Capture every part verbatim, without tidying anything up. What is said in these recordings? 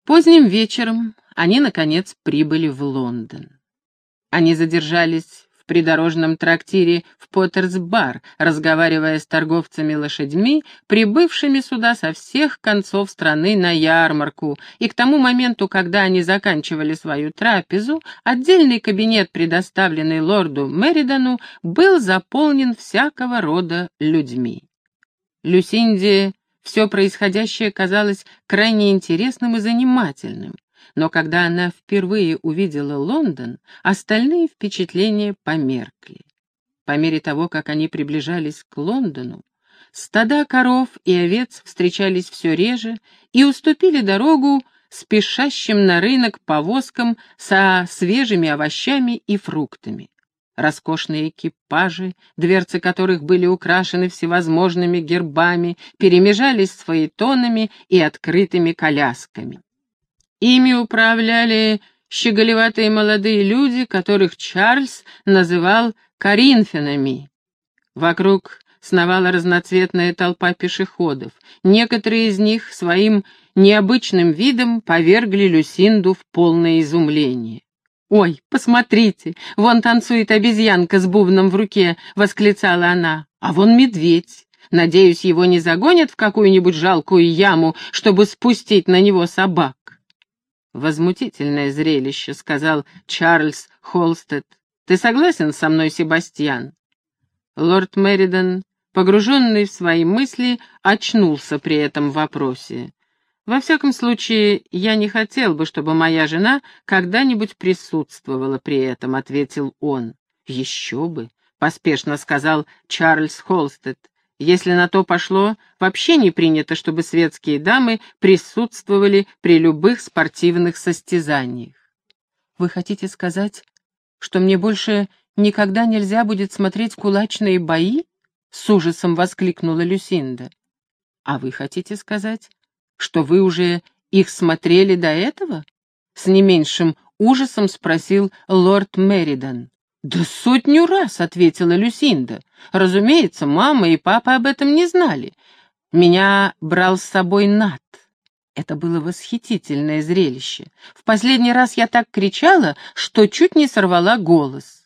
Поздним вечером они, наконец, прибыли в Лондон. Они задержались в придорожном трактире в Поттерс-бар, разговаривая с торговцами лошадьми, прибывшими сюда со всех концов страны на ярмарку, и к тому моменту, когда они заканчивали свою трапезу, отдельный кабинет, предоставленный лорду Меридану, был заполнен всякого рода людьми. Люсинде все происходящее казалось крайне интересным и занимательным. Но когда она впервые увидела Лондон, остальные впечатления померкли. По мере того, как они приближались к Лондону, стада коров и овец встречались все реже и уступили дорогу спешащим на рынок повозкам со свежими овощами и фруктами. Роскошные экипажи, дверцы которых были украшены всевозможными гербами, перемежались с фаэтонами и открытыми колясками. Ими управляли щеголеватые молодые люди, которых Чарльз называл коринфянами. Вокруг сновала разноцветная толпа пешеходов. Некоторые из них своим необычным видом повергли Люсинду в полное изумление. «Ой, посмотрите, вон танцует обезьянка с бубном в руке», — восклицала она. «А вон медведь. Надеюсь, его не загонят в какую-нибудь жалкую яму, чтобы спустить на него собак». «Возмутительное зрелище», — сказал Чарльз Холстед. «Ты согласен со мной, Себастьян?» Лорд Меридан, погруженный в свои мысли, очнулся при этом вопросе. «Во всяком случае, я не хотел бы, чтобы моя жена когда-нибудь присутствовала при этом», — ответил он. «Еще бы», — поспешно сказал Чарльз Холстед. «Если на то пошло, вообще не принято, чтобы светские дамы присутствовали при любых спортивных состязаниях». «Вы хотите сказать, что мне больше никогда нельзя будет смотреть кулачные бои?» — с ужасом воскликнула Люсинда. «А вы хотите сказать, что вы уже их смотрели до этого?» — с не меньшим ужасом спросил лорд Меридан. «Да сотню раз», — ответила Люсинда. «Разумеется, мама и папа об этом не знали. Меня брал с собой Нат. Это было восхитительное зрелище. В последний раз я так кричала, что чуть не сорвала голос.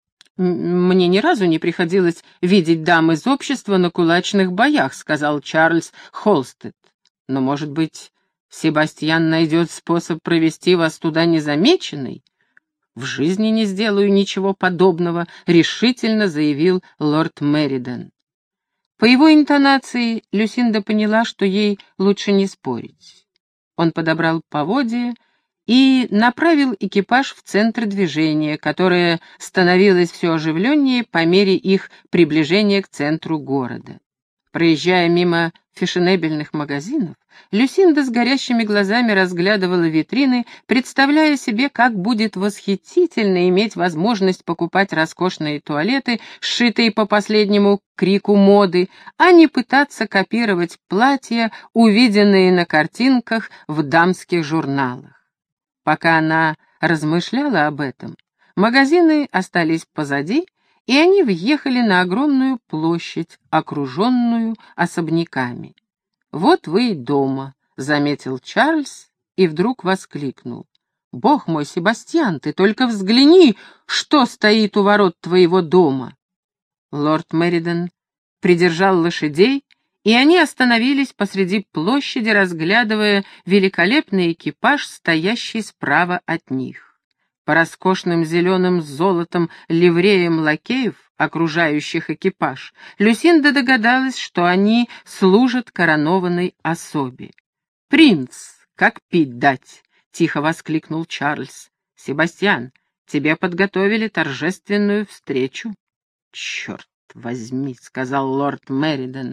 «Мне ни разу не приходилось видеть дам из общества на кулачных боях», — сказал Чарльз Холстед. «Но, может быть, Себастьян найдет способ провести вас туда незамеченной?» «В жизни не сделаю ничего подобного», — решительно заявил лорд Меридан. По его интонации Люсинда поняла, что ей лучше не спорить. Он подобрал поводья и направил экипаж в центр движения, которое становилось все оживленнее по мере их приближения к центру города. Проезжая мимо фешенебельных магазинов, Люсинда с горящими глазами разглядывала витрины, представляя себе, как будет восхитительно иметь возможность покупать роскошные туалеты, сшитые по последнему крику моды, а не пытаться копировать платья, увиденные на картинках в дамских журналах. Пока она размышляла об этом, магазины остались позади, и они въехали на огромную площадь, окруженную особняками. «Вот вы и дома», — заметил Чарльз и вдруг воскликнул. «Бог мой, Себастьян, ты только взгляни, что стоит у ворот твоего дома!» Лорд Меридан придержал лошадей, и они остановились посреди площади, разглядывая великолепный экипаж, стоящий справа от них. По роскошным зеленым с золотом ливреям лакеев, окружающих экипаж, Люсинда догадалась, что они служат коронованной особе. «Принц, как пить дать!» — тихо воскликнул Чарльз. «Себастьян, тебе подготовили торжественную встречу». «Черт возьми!» — сказал лорд Меридан.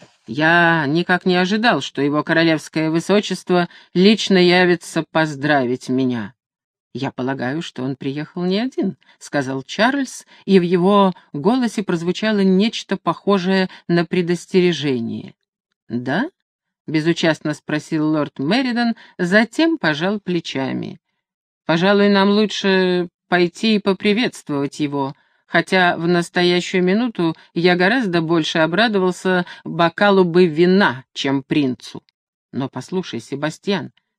«Я никак не ожидал, что его королевское высочество лично явится поздравить меня». «Я полагаю, что он приехал не один», — сказал Чарльз, и в его голосе прозвучало нечто похожее на предостережение. «Да?» — безучастно спросил лорд Меридан, затем пожал плечами. «Пожалуй, нам лучше пойти и поприветствовать его, хотя в настоящую минуту я гораздо больше обрадовался бокалу бы вина, чем принцу. Но послушай, Себастьян,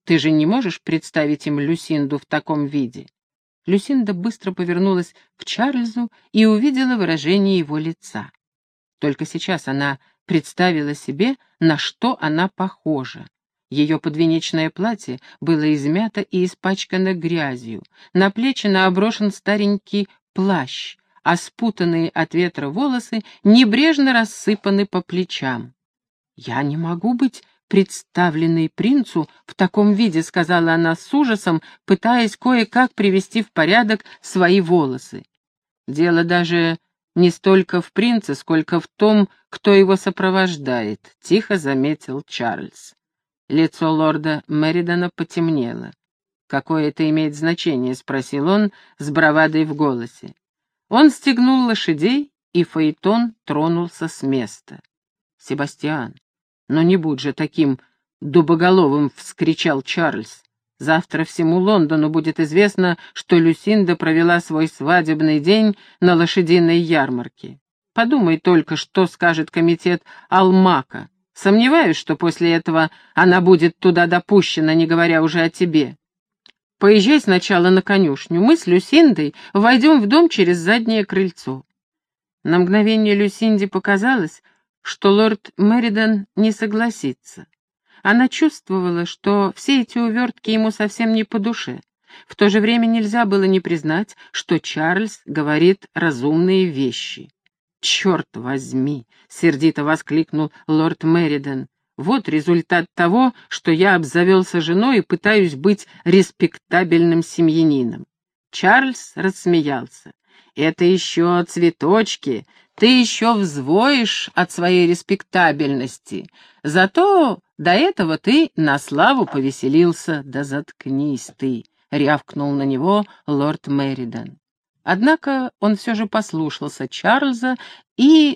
Ты же не можешь представить им Люсинду в таком виде?» Люсинда быстро повернулась к Чарльзу и увидела выражение его лица. Только сейчас она представила себе, на что она похожа. Ее подвенечное платье было измято и испачкано грязью, на плечи наброшен старенький плащ, а спутанные от ветра волосы небрежно рассыпаны по плечам. «Я не могу быть представленной принцу в таком виде», — сказала она с ужасом, пытаясь кое-как привести в порядок свои волосы. «Дело даже не столько в принце, сколько в том, кто его сопровождает», — тихо заметил Чарльз. Лицо лорда Меридана потемнело. «Какое это имеет значение?» — спросил он с бравадой в голосе. Он стегнул лошадей, и фаэтон тронулся с места. «Себастьян, но не будь же таким дубоголовым!» — вскричал Чарльз. «Завтра всему Лондону будет известно, что Люсинда провела свой свадебный день на лошадиной ярмарке. Подумай только, что скажет комитет Алмака. Сомневаюсь, что после этого она будет туда допущена, не говоря уже о тебе. Поезжай сначала на конюшню. Мы с Люсиндой войдем в дом через заднее крыльцо». На мгновение Люсинде показалось, что лорд Меридан не согласится. Она чувствовала, что все эти увертки ему совсем не по душе. В то же время нельзя было не признать, что Чарльз говорит разумные вещи. «Черт возьми!» — сердито воскликнул лорд Меридан. «Вот результат того, что я обзавелся женой и пытаюсь быть респектабельным семьянином». Чарльз рассмеялся. «Это еще цветочки. Ты еще взвоишь от своей респектабельности. Зато до этого ты на славу повеселился». «Да заткнись ты!» — рявкнул на него лорд Меридан. Однако он все же послушался Чарльза и,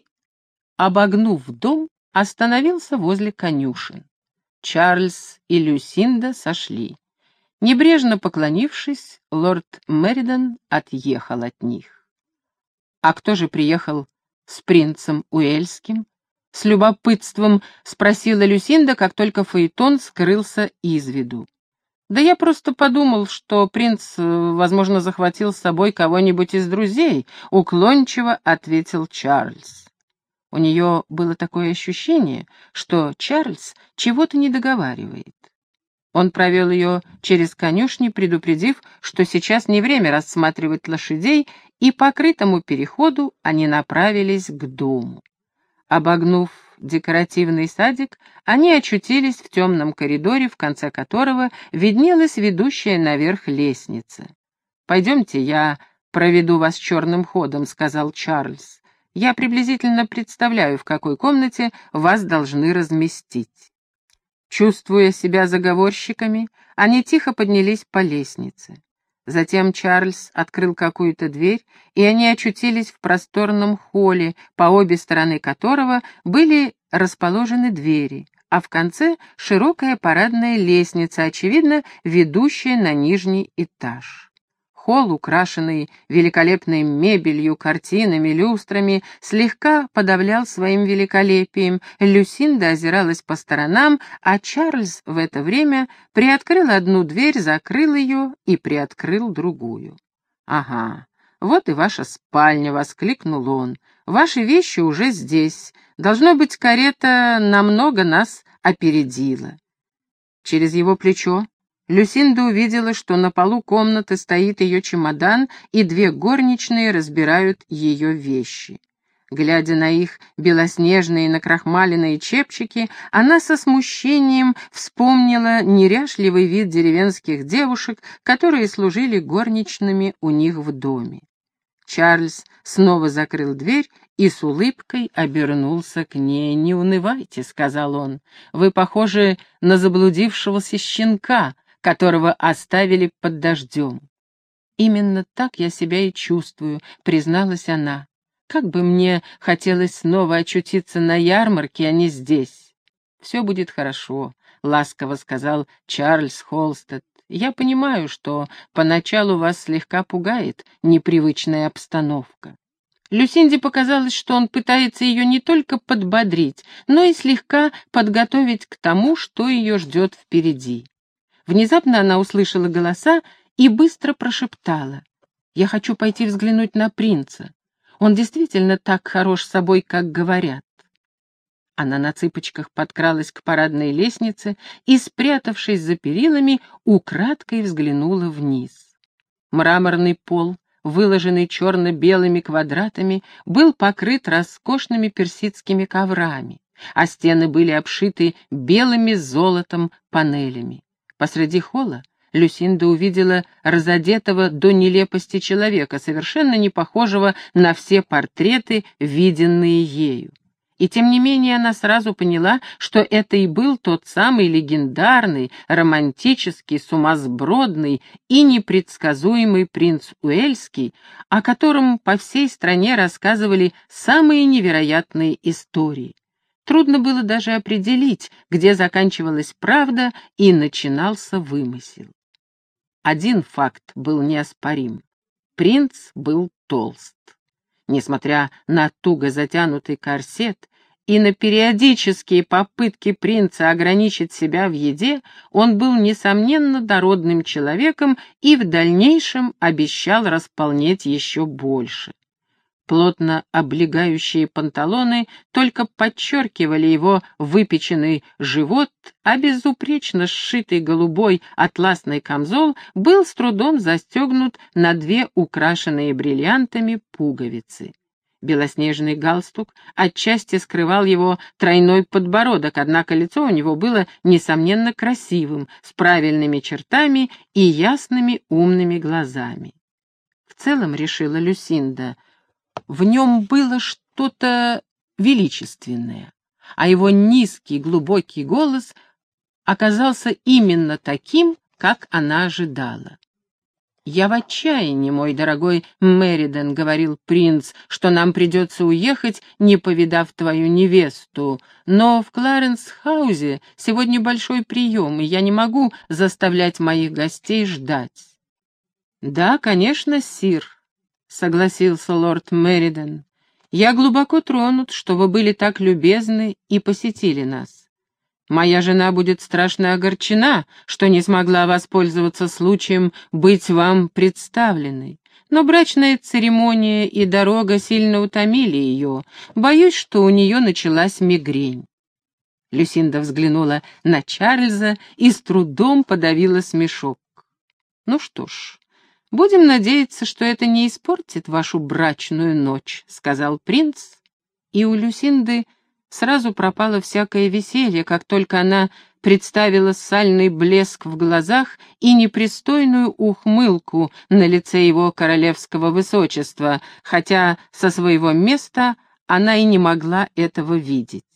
обогнув дом, остановился возле конюшен. Чарльз и Люсинда сошли. Небрежно поклонившись, лорд Меридан отъехал от них. «А кто же приехал с принцем Уэльским?» — с любопытством спросила Люсинда, как только фаэтон скрылся из виду. «Да я просто подумал, что принц, возможно, захватил с собой кого-нибудь из друзей», — уклончиво ответил Чарльз. У нее было такое ощущение, что Чарльз чего-то не договаривает. Он провел ее через конюшни, предупредив, что сейчас не время рассматривать лошадей, и по крытому переходу они направились к дому. Обогнув декоративный садик, они очутились в темном коридоре, в конце которого виднелась ведущая наверх лестница. «Пойдемте, я проведу вас черным ходом», — сказал Чарльз. «Я приблизительно представляю, в какой комнате вас должны разместить». Чувствуя себя заговорщиками, они тихо поднялись по лестнице. Затем Чарльз открыл какую-то дверь, и они очутились в просторном холле, по обе стороны которого были расположены двери, а в конце широкая парадная лестница, очевидно, ведущая на нижний этаж. Холл, украшенный великолепной мебелью, картинами, люстрами, слегка подавлял своим великолепием. Люсинда озиралась по сторонам, а Чарльз в это время приоткрыл одну дверь, закрыл ее и приоткрыл другую. «Ага, вот и ваша спальня», — воскликнул он. «Ваши вещи уже здесь. Должно быть, карета намного нас опередила». Через его плечо Люсинда увидела, что на полу комнаты стоит ее чемодан, и две горничные разбирают ее вещи. Глядя на их белоснежные накрахмаленные чепчики, она со смущением вспомнила неряшливый вид деревенских девушек, которые служили горничными у них в доме. Чарльз снова закрыл дверь и с улыбкой обернулся к ней. «Не унывайте», — сказал он, — «вы похожи на заблудившегося щенка, которого оставили под дождем». «Именно так я себя и чувствую», — призналась она. «Как бы мне хотелось снова очутиться на ярмарке, а не здесь». «Все будет хорошо», — ласково сказал Чарльз Холстед. «Я понимаю, что поначалу вас слегка пугает непривычная обстановка». Люсинде показалось, что он пытается ее не только подбодрить, но и слегка подготовить к тому, что ее ждет впереди. Внезапно она услышала голоса и быстро прошептала: «Я хочу пойти взглянуть на принца. Он действительно так хорош собой, как говорят». Она на цыпочках подкралась к парадной лестнице и, спрятавшись за перилами, украдкой взглянула вниз. Мраморный пол, выложенный черно-белыми квадратами, был покрыт роскошными персидскими коврами, а стены были обшиты белыми с золотом панелями. Посреди холла Люсинда увидела разодетого до нелепости человека, совершенно не похожего на все портреты, виденные ею. И тем не менее она сразу поняла, что это и был тот самый легендарный, романтический, сумасбродный и непредсказуемый принц Уэльский, о котором по всей стране рассказывали самые невероятные истории. Трудно было даже определить, где заканчивалась правда и начинался вымысел. Один факт был неоспорим. Принц был толст. Несмотря на туго затянутый корсет и на периодические попытки принца ограничить себя в еде, он был, несомненно, дородным человеком и в дальнейшем обещал располнеть еще больше. Плотно облегающие панталоны только подчеркивали его выпеченный живот, а безупречно сшитый голубой атласный камзол был с трудом застегнут на две украшенные бриллиантами пуговицы. Белоснежный галстук отчасти скрывал его тройной подбородок, однако лицо у него было, несомненно, красивым, с правильными чертами и ясными умными глазами. В целом, решила Люсинда, в нем было что-то величественное, а его низкий глубокий голос оказался именно таким, как она ожидала. «Я в отчаянии, мой дорогой Мериден», — говорил принц, — «что нам придется уехать, не повидав твою невесту, но в Кларенс-хаузе сегодня большой прием, и я не могу заставлять моих гостей ждать». «Да, конечно, сир», — согласился лорд Мериден. «Я глубоко тронут, что вы были так любезны и посетили нас. Моя жена будет страшно огорчена, что не смогла воспользоваться случаем быть вам представленной. Но брачная церемония и дорога сильно утомили ее. Боюсь, что у нее началась мигрень». Люсинда взглянула на Чарльза и с трудом подавила смешок. «Ну что ж, будем надеяться, что это не испортит вашу брачную ночь», — сказал принц, и у Люсинды сразу пропало всякое веселье, как только она представила сальный блеск в глазах и непристойную ухмылку на лице его королевского высочества, хотя со своего места она и не могла этого видеть.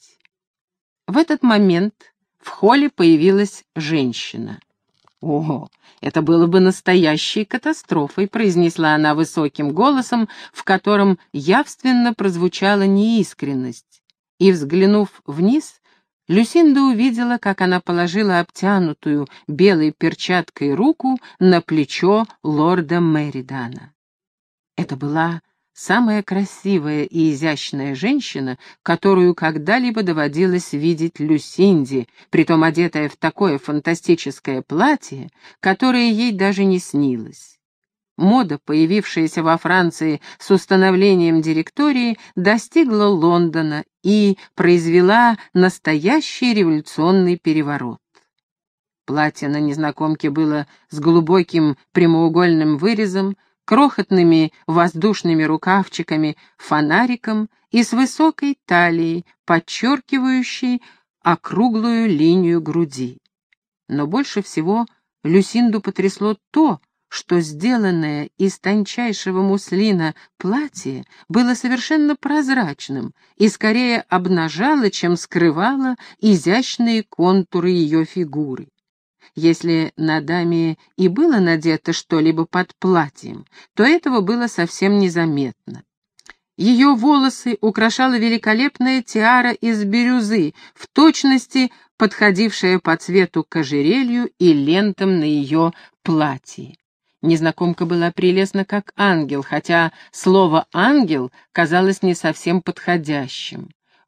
В этот момент в холле появилась женщина. «О, это было бы настоящей катастрофой», — произнесла она высоким голосом, в котором явственно прозвучала неискренность. И, взглянув вниз, Люсинда увидела, как она положила обтянутую белой перчаткой руку на плечо лорда Меридана. Это была самая красивая и изящная женщина, которую когда-либо доводилось видеть Люсинде, притом одетая в такое фантастическое платье, которое ей даже не снилось. Мода, появившаяся во Франции с установлением директории, достигла Лондона и произвела настоящий революционный переворот. Платье на незнакомке было с глубоким прямоугольным вырезом, крохотными воздушными рукавчиками, фонариком и с высокой талией, подчеркивающей округлую линию груди. Но больше всего Люсинду потрясло то, что сделанное из тончайшего муслина платье было совершенно прозрачным и скорее обнажало, чем скрывало изящные контуры ее фигуры. Если на даме и было надето что-либо под платьем, то этого было совсем незаметно. Ее волосы украшала великолепная тиара из бирюзы, в точности подходившая по цвету к ожерелью и лентам на ее платье. Незнакомка была прелестна как ангел, хотя слово «ангел» казалось не совсем подходящим.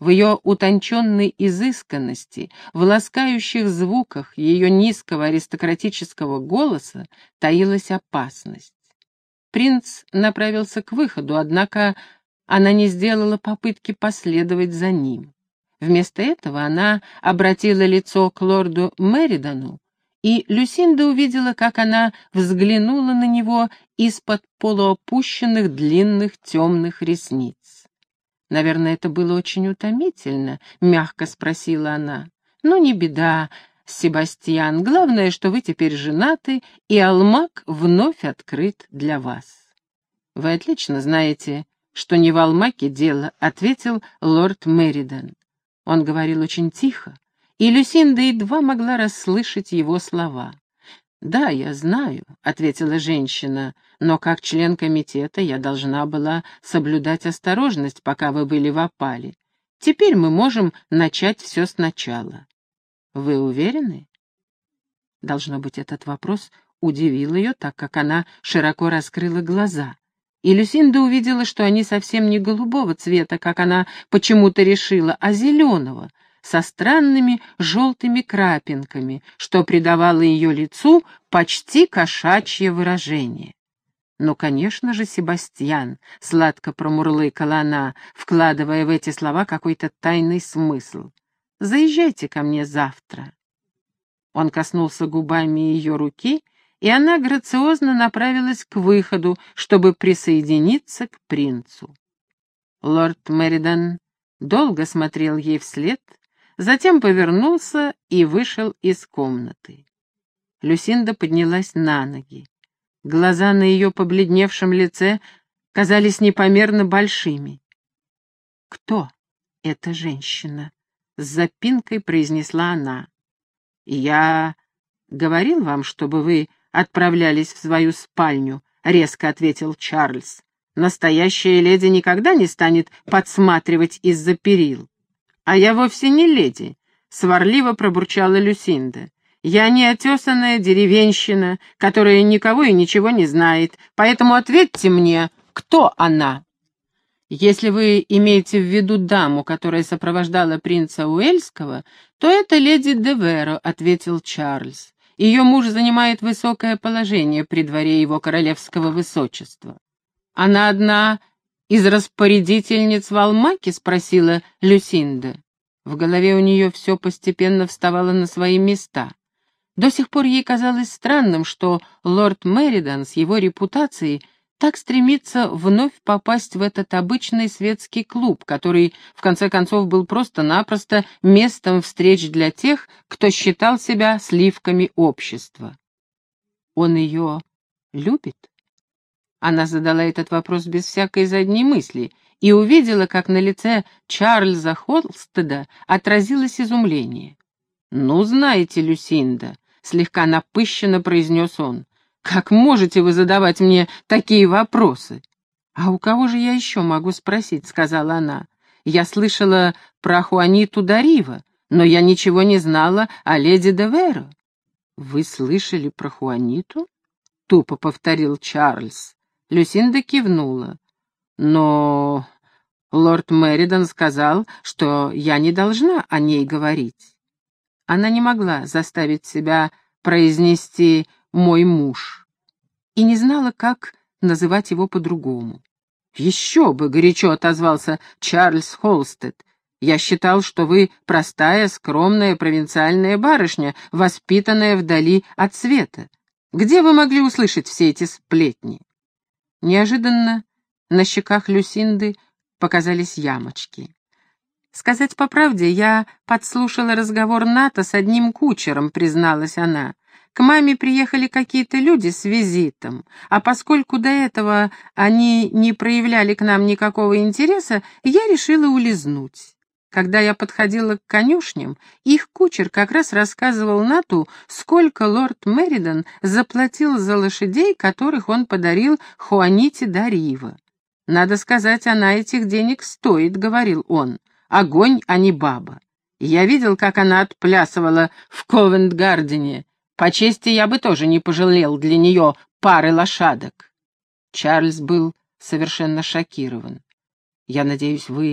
в ее утонченной изысканности, в ласкающих звуках ее низкого аристократического голоса таилась опасность. Принц направился к выходу, однако она не сделала попытки последовать за ним. Вместо этого она обратила лицо к лорду Меридану, и Люсинда увидела, как она взглянула на него из-под полуопущенных длинных темных ресниц. «Наверное, это было очень утомительно», — мягко спросила она. «Но не беда, Себастьян. Главное, что вы теперь женаты, и Алмак вновь открыт для вас». «Вы отлично знаете, что не в Алмаке дело», — ответил лорд Меридан. Он говорил очень тихо, и Люсинда едва могла расслышать его слова. «Да, я знаю», — ответила женщина, «но как член комитета я должна была соблюдать осторожность, пока вы были в опале. Теперь мы можем начать все сначала». «Вы уверены?» Должно быть, этот вопрос удивил ее, так как она широко раскрыла глаза. И Люсинда увидела, что они совсем не голубого цвета, как она почему-то решила, а зеленого, со странными желтыми крапинками, что придавало ее лицу почти кошачье выражение. «Ну, конечно же, Себастьян», — сладко промурлыкала она, вкладывая в эти слова какой-то тайный смысл. «Заезжайте ко мне завтра». Он коснулся губами ее руки, и она грациозно направилась к выходу, чтобы присоединиться к принцу. Лорд Меридан долго смотрел ей вслед, затем повернулся и вышел из комнаты. Люсинда поднялась на ноги. Глаза на ее побледневшем лице казались непомерно большими. «Кто эта женщина?» — с запинкой произнесла она. «Я говорил вам, чтобы вы отправлялись в свою спальню», — резко ответил Чарльз. «Настоящая леди никогда не станет подсматривать из-за перил». «А я вовсе не леди», — сварливо пробурчала Люсинда. «Я неотесанная деревенщина, которая никого и ничего не знает, поэтому ответьте мне, кто она?» «Если вы имеете в виду даму, которая сопровождала принца Уэльского, то это леди де Веро», — ответил Чарльз. «Ее муж занимает высокое положение при дворе его королевского высочества». «Она одна из распорядительниц в Алмаке?» — спросила Люсинда. В голове у нее все постепенно вставало на свои места. До сих пор ей казалось странным, что лорд Меридан с его репутацией так стремится вновь попасть в этот обычный светский клуб, который, в конце концов, был просто-напросто местом встреч для тех, кто считал себя сливками общества. Он ее любит? Она задала этот вопрос без всякой задней мысли и увидела, как на лице Чарльза Холстеда отразилось изумление. «Ну, знаете, Люсинда», — слегка напыщенно произнес он, «как можете вы задавать мне такие вопросы?» «А у кого же я еще могу спросить?» — сказала она. «Я слышала про Хуаниту Дарива, но я ничего не знала о леди де Веро». «Вы слышали про Хуаниту?» — тупо повторил Чарльз. Люсинда кивнула. «Но лорд Меридан сказал, что я не должна о ней говорить». Она не могла заставить себя произнести «мой муж» и не знала, как называть его по-другому. «Еще бы!» — горячо отозвался Чарльз Холстед. «Я считал, что вы простая, скромная провинциальная барышня, воспитанная вдали от света. Где вы могли услышать все эти сплетни?» Неожиданно на щеках Люсинды показались ямочки. «Сказать по правде, я подслушала разговор Ната с одним кучером», — призналась она. «К маме приехали какие-то люди с визитом, а поскольку до этого они не проявляли к нам никакого интереса, я решила улизнуть. Когда я подходила к конюшням, их кучер как раз рассказывал Нату, сколько лорд Меридан заплатил за лошадей, которых он подарил Хуаните Дарива. «Надо сказать, она этих денег стоит», — говорил он. «Огонь, а не баба. Я видел, как она отплясывала в Ковент-Гардене. По чести я бы тоже не пожалел для нее пары лошадок». Чарльз был совершенно шокирован. «Я надеюсь, вы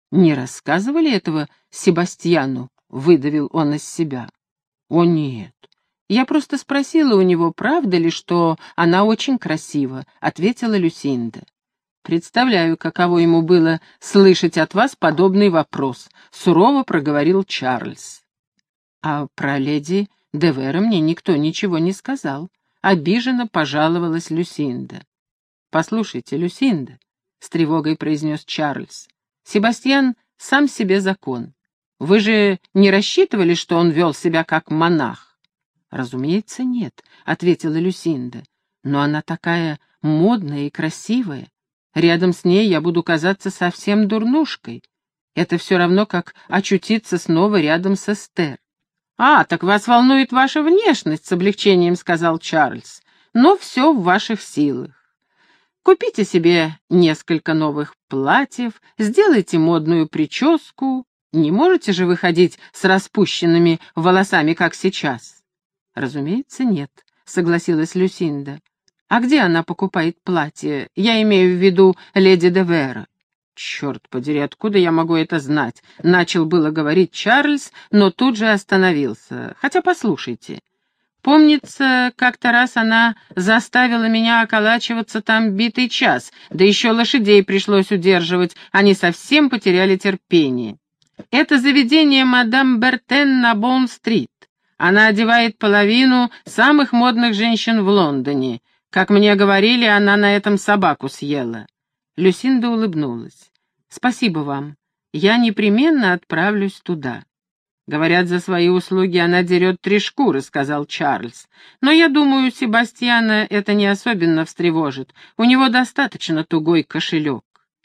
«Не рассказывали этого Себастьяну?» — выдавил он из себя. «О, нет. Я просто спросила у него, правда ли, что она очень красива», — ответила Люсинда. «Представляю, каково ему было слышать от вас подобный вопрос», — сурово проговорил Чарльз. «А про леди де Вера мне никто ничего не сказал», — обиженно пожаловалась Люсинда. «Послушайте, Люсинда», — с тревогой произнес Чарльз, — «Себастьян сам себе закон. Вы же не рассчитывали, что он вел себя как монах?» «Разумеется, нет», — ответила Люсинда, — «но она такая модная и красивая. Рядом с ней я буду казаться совсем дурнушкой. Это все равно, как очутиться снова рядом с Эстер». «А, так вас волнует ваша внешность», — с облегчением сказал Чарльз, — «но все в ваших силах. Купите себе несколько новых платьев, сделайте модную прическу. Не можете же вы ходить с распущенными волосами, как сейчас?» «Разумеется, нет», — согласилась Люсинда. «А где она покупает платье? Я имею в виду леди де Вера». «Черт подери, откуда я могу это знать?» — начал было говорить Чарльз, но тут же остановился. «Хотя послушайте. Помнится, как-то раз она заставила меня околачиваться там битый час, да еще лошадей пришлось удерживать, они совсем потеряли терпение. Это заведение мадам Бертен на Боун-стрит. Она одевает половину самых модных женщин в Лондоне. Как мне говорили, она на этом собаку съела». Люсинда улыбнулась. «Спасибо вам. Я непременно отправлюсь туда». «Говорят, за свои услуги она дерет три шкуры», — сказал Чарльз. «Но я думаю, Себастьяна это не особенно встревожит. У него достаточно тугой кошелек».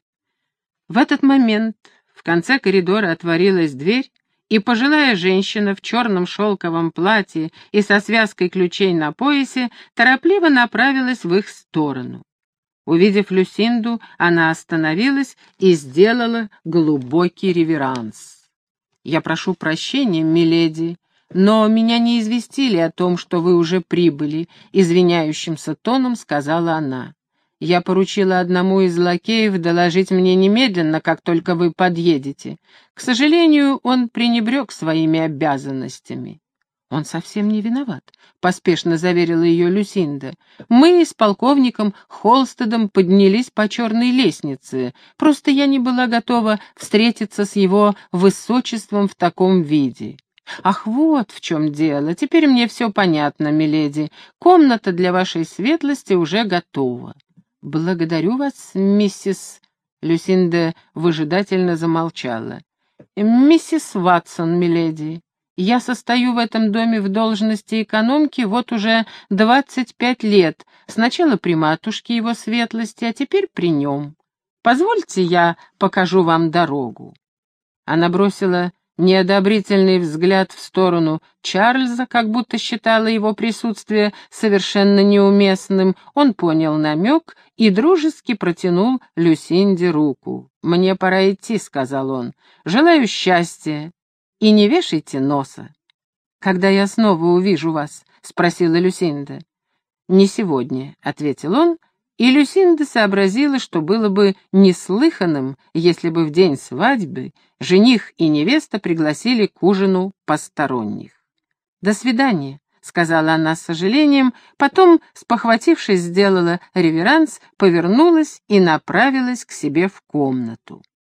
В этот момент в конце коридора отворилась дверь, и пожилая женщина в черном шелковом платье и со связкой ключей на поясе торопливо направилась в их сторону. Увидев Люсинду, она остановилась и сделала глубокий реверанс. «Я прошу прощения, миледи, но меня не известили о том, что вы уже прибыли», — извиняющимся тоном сказала она. «Я поручила одному из лакеев доложить мне немедленно, как только вы подъедете. К сожалению, он пренебрег своими обязанностями». «Он совсем не виноват», — поспешно заверила ее Люсинда. «Мы с полковником Холстедом поднялись по черной лестнице. Просто я не была готова встретиться с его высочеством в таком виде». «Ах, вот в чем дело. Теперь мне все понятно, миледи. Комната для вашей светлости уже готова». «Благодарю вас, миссис...» Люсинда выжидательно замолчала. «Миссис Ватсон, миледи. Я состою в этом доме в должности экономки вот уже двадцать пять лет, сначала при матушке его светлости, а теперь при нем. Позвольте, я покажу вам дорогу». Она бросила неодобрительный взгляд в сторону Чарльза, как будто считала его присутствие совершенно неуместным. Он понял намек и дружески протянул Люсинде руку. «Мне пора идти», — сказал он. «Желаю счастья. И не вешайте носа». «Когда я снова увижу вас?» — спросила Люсинда. «Не сегодня», — ответил он, и Люсинда сообразила, что было бы неслыханным, если бы в день свадьбы жених и невеста пригласили к ужину посторонних. «До свидания», — сказала она с сожалением, потом, спохватившись, сделала реверанс, повернулась и направилась к себе в комнату.